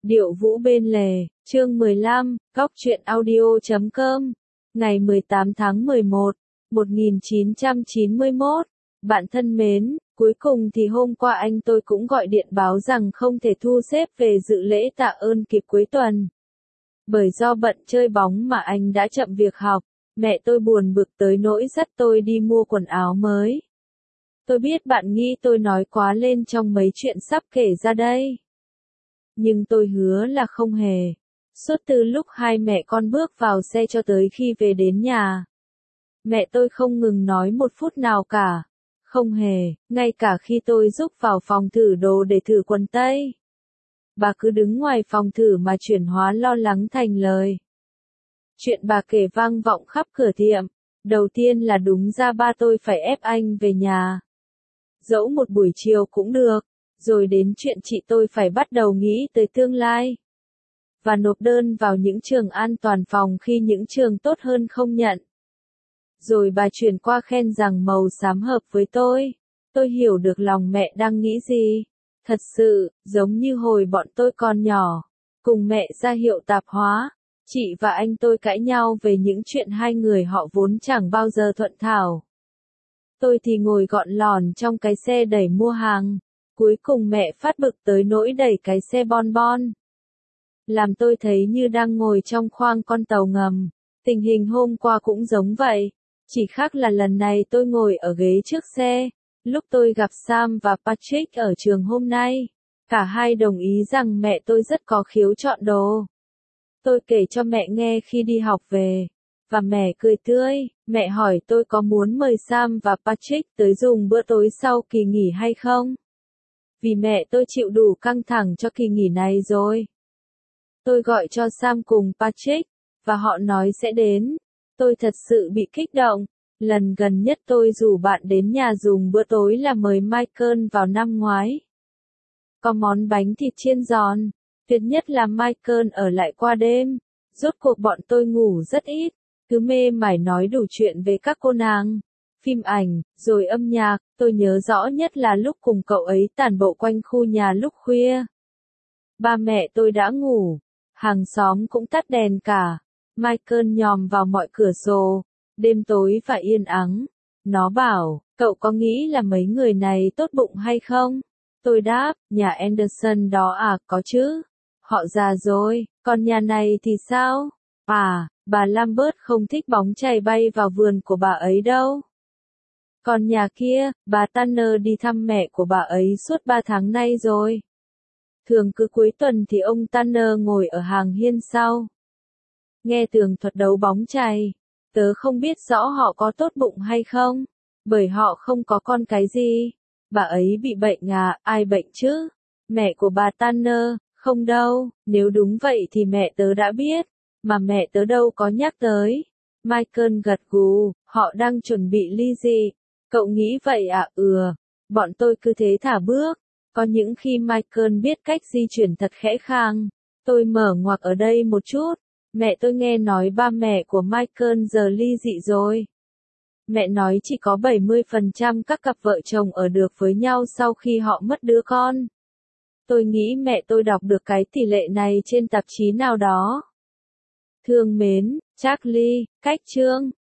Điệu vũ bên lề, chương 15, góc truyện audio.com, ngày 18 tháng 11, 1991. Bạn thân mến, cuối cùng thì hôm qua anh tôi cũng gọi điện báo rằng không thể thu xếp về dự lễ tạ ơn kịp cuối tuần. Bởi do bận chơi bóng mà anh đã chậm việc học, mẹ tôi buồn bực tới nỗi dắt tôi đi mua quần áo mới. Tôi biết bạn nghĩ tôi nói quá lên trong mấy chuyện sắp kể ra đây. Nhưng tôi hứa là không hề. Suốt từ lúc hai mẹ con bước vào xe cho tới khi về đến nhà, mẹ tôi không ngừng nói một phút nào cả. Không hề, ngay cả khi tôi giúp vào phòng thử đồ để thử quần tây. Bà cứ đứng ngoài phòng thử mà chuyển hóa lo lắng thành lời. Chuyện bà kể vang vọng khắp cửa tiệm. Đầu tiên là đúng ra ba tôi phải ép anh về nhà. Dẫu một buổi chiều cũng được. Rồi đến chuyện chị tôi phải bắt đầu nghĩ tới tương lai. Và nộp đơn vào những trường an toàn phòng khi những trường tốt hơn không nhận. Rồi bà chuyển qua khen rằng màu xám hợp với tôi. Tôi hiểu được lòng mẹ đang nghĩ gì. Thật sự, giống như hồi bọn tôi còn nhỏ. Cùng mẹ ra hiệu tạp hóa. Chị và anh tôi cãi nhau về những chuyện hai người họ vốn chẳng bao giờ thuận thảo. Tôi thì ngồi gọn lòn trong cái xe đẩy mua hàng. Cuối cùng mẹ phát bực tới nỗi đẩy cái xe bon bon. Làm tôi thấy như đang ngồi trong khoang con tàu ngầm. Tình hình hôm qua cũng giống vậy. Chỉ khác là lần này tôi ngồi ở ghế trước xe. Lúc tôi gặp Sam và Patrick ở trường hôm nay, cả hai đồng ý rằng mẹ tôi rất có khiếu chọn đồ. Tôi kể cho mẹ nghe khi đi học về. Và mẹ cười tươi. Mẹ hỏi tôi có muốn mời Sam và Patrick tới dùng bữa tối sau kỳ nghỉ hay không? Vì mẹ tôi chịu đủ căng thẳng cho kỳ nghỉ này rồi. Tôi gọi cho Sam cùng Patrick, và họ nói sẽ đến. Tôi thật sự bị kích động. Lần gần nhất tôi rủ bạn đến nhà dùng bữa tối là mời Michael vào năm ngoái. Có món bánh thịt chiên giòn. Tuyệt nhất là Michael ở lại qua đêm. Rốt cuộc bọn tôi ngủ rất ít. Cứ mê mải nói đủ chuyện về các cô nàng, phim ảnh, rồi âm nhạc. Tôi nhớ rõ nhất là lúc cùng cậu ấy tản bộ quanh khu nhà lúc khuya. Ba mẹ tôi đã ngủ. Hàng xóm cũng tắt đèn cả. Michael nhòm vào mọi cửa sổ. Đêm tối và yên ắng. Nó bảo, cậu có nghĩ là mấy người này tốt bụng hay không? Tôi đáp, nhà Anderson đó à, có chứ. Họ già rồi, còn nhà này thì sao? À, bà Lambert không thích bóng chày bay vào vườn của bà ấy đâu. Còn nhà kia, bà Tanner đi thăm mẹ của bà ấy suốt 3 tháng nay rồi. Thường cứ cuối tuần thì ông Tanner ngồi ở hàng hiên sau. Nghe tường thuật đấu bóng chày. Tớ không biết rõ họ có tốt bụng hay không. Bởi họ không có con cái gì. Bà ấy bị bệnh à, ai bệnh chứ? Mẹ của bà Tanner, không đâu, nếu đúng vậy thì mẹ tớ đã biết. Mà mẹ tớ đâu có nhắc tới. Michael gật gù, họ đang chuẩn bị ly dị. Cậu nghĩ vậy à? Bọn tôi cứ thế thả bước. Có những khi Michael biết cách di chuyển thật khẽ khàng. Tôi mở ngoặc ở đây một chút. Mẹ tôi nghe nói ba mẹ của Michael giờ ly dị rồi. Mẹ nói chỉ có 70% các cặp vợ chồng ở được với nhau sau khi họ mất đứa con. Tôi nghĩ mẹ tôi đọc được cái tỷ lệ này trên tạp chí nào đó. Thương mến, Charlie, cách chương.